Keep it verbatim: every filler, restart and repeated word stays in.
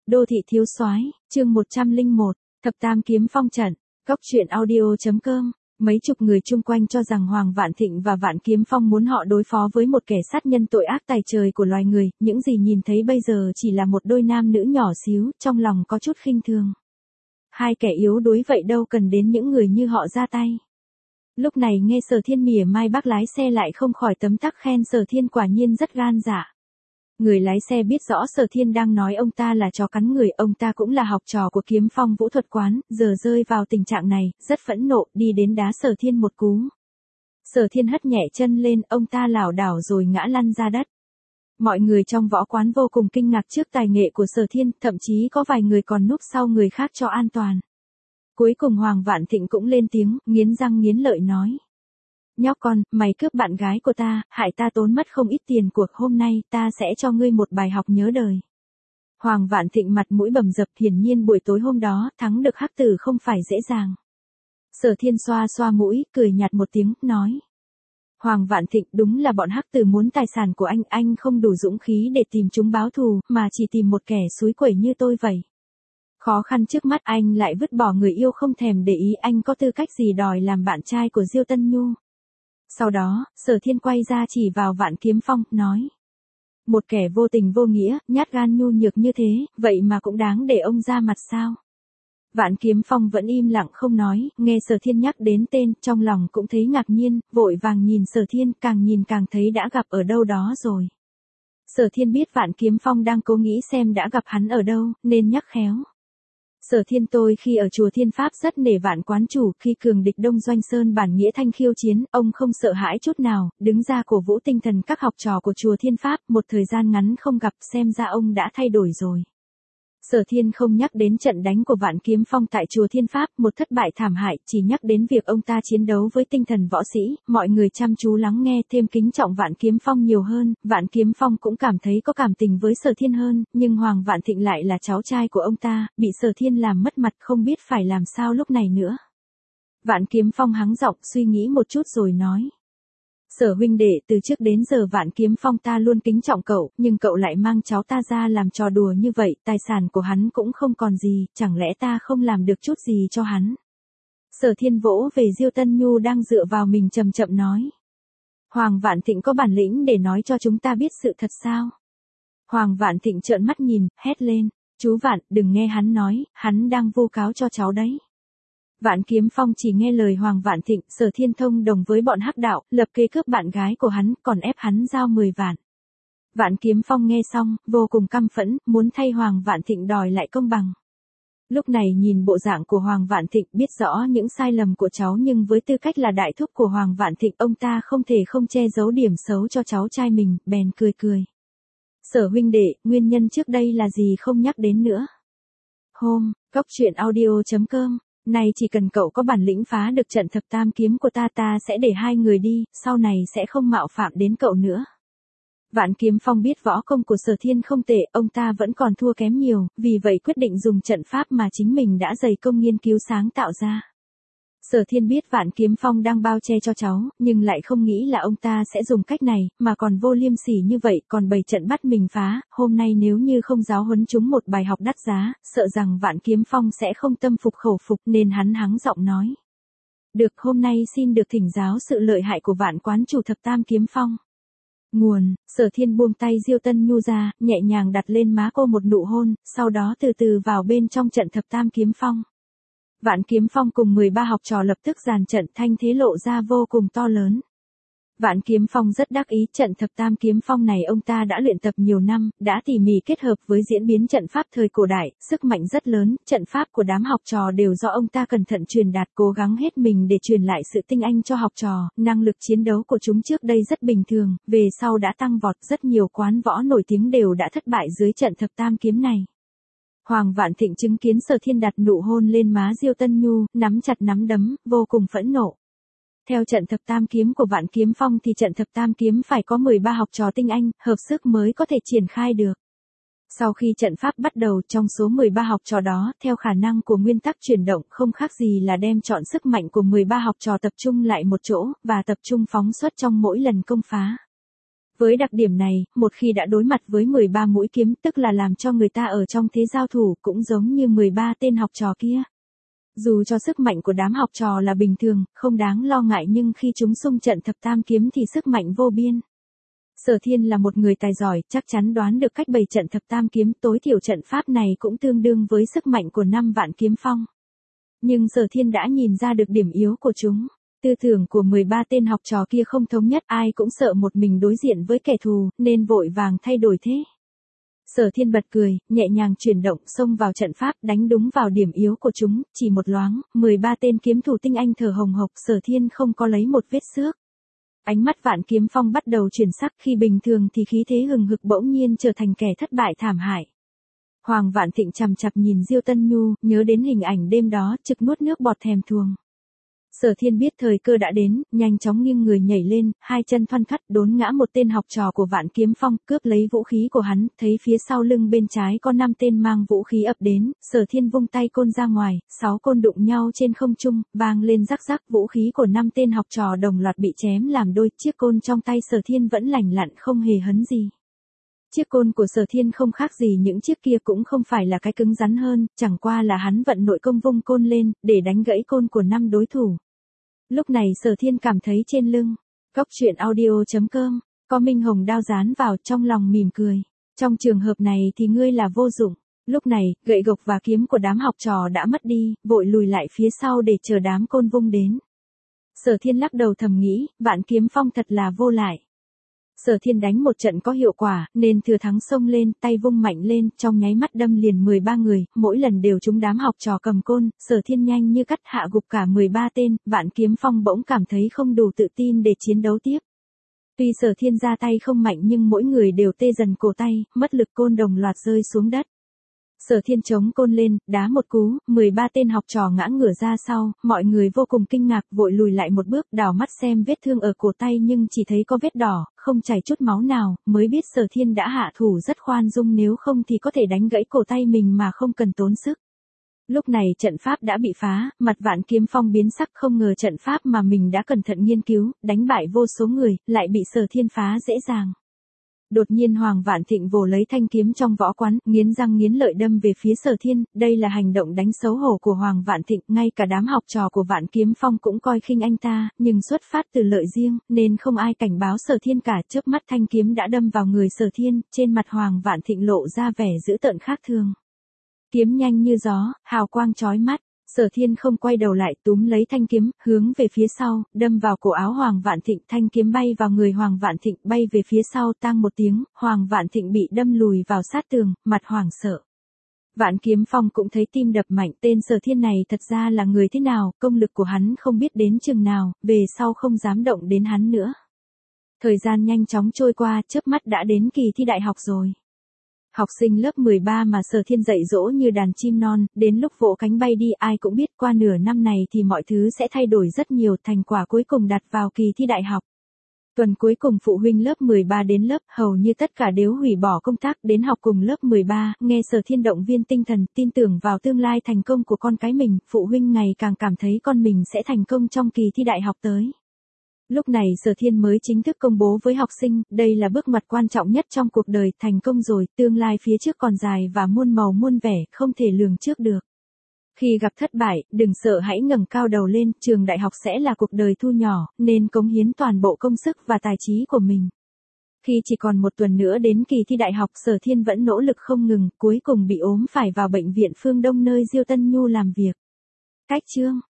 Đô thị thiếu soái, chương một trăm lẻ một, Thập Tam Kiếm Phong trận, Cóc truyện audio.com. Mấy chục người chung quanh cho rằng Hoàng Vạn Thịnh và Vạn Kiếm Phong muốn họ đối phó với một kẻ sát nhân tội ác tày trời của loài người, những gì nhìn thấy bây giờ chỉ là một đôi nam nữ nhỏ xíu, trong lòng có chút khinh thường. Hai kẻ yếu đuối vậy đâu cần đến những người như họ ra tay. Lúc này nghe Sở Thiên mỉa mai bác lái xe lại không khỏi tấm tắc khen Sở Thiên quả nhiên rất gan dạ. Người lái xe biết rõ Sở Thiên đang nói ông ta là chó cắn người, ông ta cũng là học trò của Kiếm Phong vũ thuật quán, giờ rơi vào tình trạng này, rất phẫn nộ, đi đến đá Sở Thiên một cú. Sở Thiên hất nhẹ chân lên, ông ta lảo đảo rồi ngã lăn ra đất. Mọi người trong võ quán vô cùng kinh ngạc trước tài nghệ của Sở Thiên, thậm chí có vài người còn núp sau người khác cho an toàn. Cuối cùng Hoàng Vạn Thịnh cũng lên tiếng, nghiến răng nghiến lợi nói. Nhóc con, mày cướp bạn gái của ta, hại ta tốn mất không ít tiền cuộc, hôm nay ta sẽ cho ngươi một bài học nhớ đời. Hoàng Vạn Thịnh mặt mũi bầm dập, hiển nhiên buổi tối hôm đó thắng được hắc tử không phải dễ dàng. Sở Thiên xoa xoa mũi, cười nhạt một tiếng, nói. Hoàng Vạn Thịnh, đúng là bọn hắc tử muốn tài sản của anh, anh không đủ dũng khí để tìm chúng báo thù, mà chỉ tìm một kẻ xúi quẩy như tôi vậy. Khó khăn trước mắt anh lại vứt bỏ người yêu không thèm để ý, anh có tư cách gì đòi làm bạn trai của Diêu Tân Nhu. Sau đó, Sở Thiên quay ra chỉ vào Vạn Kiếm Phong, nói. Một kẻ vô tình vô nghĩa, nhát gan nhu nhược như thế, vậy mà cũng đáng để ông ra mặt sao? Vạn Kiếm Phong vẫn im lặng không nói, nghe Sở Thiên nhắc đến tên, trong lòng cũng thấy ngạc nhiên, vội vàng nhìn Sở Thiên, càng nhìn càng thấy đã gặp ở đâu đó rồi. Sở Thiên biết Vạn Kiếm Phong đang cố nghĩ xem đã gặp hắn ở đâu, nên nhắc khéo. Sở Thiên, tôi khi ở chùa Thiên Pháp rất nể Vạn quán chủ, khi cường địch Đông Doanh Sơn bản nghĩa thanh khiêu chiến, ông không sợ hãi chút nào, đứng ra cổ vũ tinh thần các học trò của chùa Thiên Pháp, một thời gian ngắn không gặp, xem ra ông đã thay đổi rồi. Sở Thiên không nhắc đến trận đánh của Vạn Kiếm Phong tại chùa Thiên Pháp, một thất bại thảm hại, chỉ nhắc đến việc ông ta chiến đấu với tinh thần võ sĩ, mọi người chăm chú lắng nghe, thêm kính trọng Vạn Kiếm Phong nhiều hơn, Vạn Kiếm Phong cũng cảm thấy có cảm tình với Sở Thiên hơn, nhưng Hoàng Vạn Thịnh lại là cháu trai của ông ta, bị Sở Thiên làm mất mặt không biết phải làm sao lúc này nữa. Vạn Kiếm Phong hắng giọng suy nghĩ một chút rồi nói. Sở huynh đệ, từ trước đến giờ Vạn Kiếm Phong ta luôn kính trọng cậu, nhưng cậu lại mang cháu ta ra làm trò đùa như vậy, tài sản của hắn cũng không còn gì, chẳng lẽ ta không làm được chút gì cho hắn? Sở Thiên vỗ về Diêu Tân Nhu đang dựa vào mình chậm chậm nói. Hoàng Vạn Thịnh có bản lĩnh để nói cho chúng ta biết sự thật sao? Hoàng Vạn Thịnh trợn mắt nhìn, hét lên, chú Vạn, đừng nghe hắn nói, hắn đang vu cáo cho cháu đấy. Vạn Kiếm Phong chỉ nghe lời Hoàng Vạn Thịnh, Sở Thiên thông đồng với bọn hắc đạo, lập kế cướp bạn gái của hắn, còn ép hắn giao mười vạn. Vạn Kiếm Phong nghe xong, vô cùng căm phẫn, muốn thay Hoàng Vạn Thịnh đòi lại công bằng. Lúc này nhìn bộ dạng của Hoàng Vạn Thịnh, biết rõ những sai lầm của cháu, nhưng với tư cách là đại thúc của Hoàng Vạn Thịnh, ông ta không thể không che giấu điểm xấu cho cháu trai mình, bèn cười cười. Sở huynh đệ, nguyên nhân trước đây là gì không nhắc đến nữa. Hôm, Cóc truyện audio.com. Này chỉ cần cậu có bản lĩnh phá được trận thập tam kiếm của ta, ta sẽ để hai người đi, sau này sẽ không mạo phạm đến cậu nữa. Vạn Kiếm Phong biết võ công của Sở Thiên không tệ, ông ta vẫn còn thua kém nhiều, vì vậy quyết định dùng trận pháp mà chính mình đã dày công nghiên cứu sáng tạo ra. Sở Thiên biết Vạn Kiếm Phong đang bao che cho cháu, nhưng lại không nghĩ là ông ta sẽ dùng cách này, mà còn vô liêm sỉ như vậy, còn bày trận bắt mình phá, hôm nay nếu như không giáo huấn chúng một bài học đắt giá, sợ rằng Vạn Kiếm Phong sẽ không tâm phục khẩu phục, nên hắn hắng giọng nói. Được, hôm nay xin được thỉnh giáo sự lợi hại của Vạn quán chủ Thập Tam Kiếm Phong. Nguồn, Sở Thiên buông tay Diêu Tân Nhu ra, nhẹ nhàng đặt lên má cô một nụ hôn, sau đó từ từ vào bên trong trận Thập Tam Kiếm Phong. Vạn Kiếm Phong cùng mười ba học trò lập tức dàn trận, thanh thế lộ ra vô cùng to lớn. Vạn Kiếm Phong rất đắc ý, trận Thập Tam Kiếm Phong này ông ta đã luyện tập nhiều năm, đã tỉ mỉ kết hợp với diễn biến trận pháp thời cổ đại, sức mạnh rất lớn, trận pháp của đám học trò đều do ông ta cẩn thận truyền đạt, cố gắng hết mình để truyền lại sự tinh anh cho học trò, năng lực chiến đấu của chúng trước đây rất bình thường, về sau đã tăng vọt, rất nhiều quán võ nổi tiếng đều đã thất bại dưới trận Thập Tam Kiếm này. Hoàng Vạn Thịnh chứng kiến Sở Thiên đặt nụ hôn lên má Diêu Tân Nhu, nắm chặt nắm đấm, vô cùng phẫn nộ. Theo trận Thập Tam Kiếm của Vạn Kiếm Phong thì trận Thập Tam Kiếm phải có mười ba học trò tinh anh, hợp sức mới có thể triển khai được. Sau khi trận pháp bắt đầu, trong số mười ba học trò đó, theo khả năng của nguyên tắc chuyển động không khác gì là đem chọn sức mạnh của mười ba học trò tập trung lại một chỗ, và tập trung phóng xuất trong mỗi lần công phá. Với đặc điểm này, một khi đã đối mặt với mười ba mũi kiếm tức là làm cho người ta ở trong thế giao thủ cũng giống như mười ba tên học trò kia. Dù cho sức mạnh của đám học trò là bình thường, không đáng lo ngại nhưng khi chúng xung trận thập tam kiếm thì sức mạnh vô biên. Sở Thiên là một người tài giỏi, chắc chắn đoán được cách bày trận thập tam kiếm, tối thiểu trận pháp này cũng tương đương với sức mạnh của năm vạn kiếm phong. Nhưng Sở Thiên đã nhìn ra được điểm yếu của chúng. Tư tưởng của mười ba tên học trò kia không thống nhất, ai cũng sợ một mình đối diện với kẻ thù, nên vội vàng thay đổi thế. Sở Thiên bật cười, nhẹ nhàng chuyển động, xông vào trận pháp, đánh đúng vào điểm yếu của chúng, chỉ một loáng, mười ba tên kiếm thủ tinh anh thở hồng hộc, Sở Thiên không có lấy một vết xước. Ánh mắt Vạn Kiếm Phong bắt đầu chuyển sắc, khi bình thường thì khí thế hừng hực bỗng nhiên trở thành kẻ thất bại thảm hại. Hoàng Vạn Thịnh chằm chằm nhìn Diêu Tân Nhu, nhớ đến hình ảnh đêm đó, trực nuốt nước bọt thèm thuồng. Sở Thiên biết thời cơ đã đến, nhanh chóng nghiêng người nhảy lên, hai chân thoăn thoắt đốn ngã một tên học trò của Vạn Kiếm Phong, cướp lấy vũ khí của hắn, thấy phía sau lưng bên trái có năm tên mang vũ khí ập đến, Sở Thiên vung tay côn ra ngoài, sáu côn đụng nhau trên không trung, vang lên rắc rắc, vũ khí của năm tên học trò đồng loạt bị chém làm đôi, chiếc côn trong tay Sở Thiên vẫn lành lặn không hề hấn gì. Chiếc côn của Sở Thiên không khác gì những chiếc kia, cũng không phải là cái cứng rắn hơn, chẳng qua là hắn vận nội công vung côn lên, để đánh gãy côn của năm đối thủ. Lúc này Sở Thiên cảm thấy trên lưng, Cốc Truyện Audio chấm com, có Minh Hồng đao dán vào, trong lòng mỉm cười. Trong trường hợp này thì ngươi là vô dụng. Lúc này, gậy gộc và kiếm của đám học trò đã mất đi, vội lùi lại phía sau để chờ đám côn vung đến. Sở Thiên lắc đầu thầm nghĩ, Vạn Kiếm Phong thật là vô lại. Sở Thiên đánh một trận có hiệu quả, nên thừa thắng xông lên, tay vung mạnh lên, trong nháy mắt đâm liền mười ba người, mỗi lần đều trúng đám học trò cầm côn, Sở Thiên nhanh như cắt hạ gục cả mười ba tên, Vạn Kiếm Phong bỗng cảm thấy không đủ tự tin để chiến đấu tiếp. Tuy Sở Thiên ra tay không mạnh nhưng mỗi người đều tê dần cổ tay, mất lực côn đồng loạt rơi xuống đất. Sở Thiên chống côn lên, đá một cú, mười ba tên học trò ngã ngửa ra sau, mọi người vô cùng kinh ngạc, vội lùi lại một bước, đảo mắt xem vết thương ở cổ tay nhưng chỉ thấy có vết đỏ, không chảy chút máu nào, mới biết Sở Thiên đã hạ thủ rất khoan dung, nếu không thì có thể đánh gãy cổ tay mình mà không cần tốn sức. Lúc này trận pháp đã bị phá, mặt Vạn Kiếm Phong biến sắc, không ngờ trận pháp mà mình đã cẩn thận nghiên cứu, đánh bại vô số người, lại bị Sở Thiên phá dễ dàng. Đột nhiên Hoàng Vạn Thịnh vồ lấy thanh kiếm trong võ quán, nghiến răng nghiến lợi đâm về phía Sở Thiên, đây là hành động đánh xấu hổ của Hoàng Vạn Thịnh, ngay cả đám học trò của Vạn Kiếm Phong cũng coi khinh anh ta, nhưng xuất phát từ lợi riêng, nên không ai cảnh báo Sở Thiên cả, chớp mắt thanh kiếm đã đâm vào người Sở Thiên, trên mặt Hoàng Vạn Thịnh lộ ra vẻ dữ tợn khác thường. Kiếm nhanh như gió, hào quang chói mắt. Sở Thiên không quay đầu lại, túm lấy thanh kiếm, hướng về phía sau, đâm vào cổ áo Hoàng Vạn Thịnh, thanh kiếm bay vào người Hoàng Vạn Thịnh, bay về phía sau, tang một tiếng, Hoàng Vạn Thịnh bị đâm lùi vào sát tường, mặt hoảng sợ. Vạn Kiếm Phong cũng thấy tim đập mạnh, tên Sở Thiên này thật ra là người thế nào, công lực của hắn không biết đến chừng nào, về sau không dám động đến hắn nữa. Thời gian nhanh chóng trôi qua, chớp mắt đã đến kỳ thi đại học rồi. Học sinh lớp mười ba mà Sở Thiên dạy dỗ như đàn chim non, đến lúc vỗ cánh bay đi ai cũng biết qua nửa năm này thì mọi thứ sẽ thay đổi rất nhiều, thành quả cuối cùng đặt vào kỳ thi đại học. Tuần cuối cùng phụ huynh lớp mười ba đến lớp, hầu như tất cả đều hủy bỏ công tác đến học cùng lớp mười ba, nghe Sở Thiên động viên tinh thần, tin tưởng vào tương lai thành công của con cái mình, phụ huynh ngày càng cảm thấy con mình sẽ thành công trong kỳ thi đại học tới. Lúc này Sở Thiên mới chính thức công bố với học sinh, đây là bước ngoặt quan trọng nhất trong cuộc đời, thành công rồi, tương lai phía trước còn dài và muôn màu muôn vẻ, không thể lường trước được. Khi gặp thất bại, đừng sợ, hãy ngẩng cao đầu lên, trường đại học sẽ là cuộc đời thu nhỏ, nên cống hiến toàn bộ công sức và tài trí của mình. Khi chỉ còn một tuần nữa đến kỳ thi đại học, Sở Thiên vẫn nỗ lực không ngừng, cuối cùng bị ốm phải vào bệnh viện Phương Đông nơi Diêu Tân Nhu làm việc. Cách chương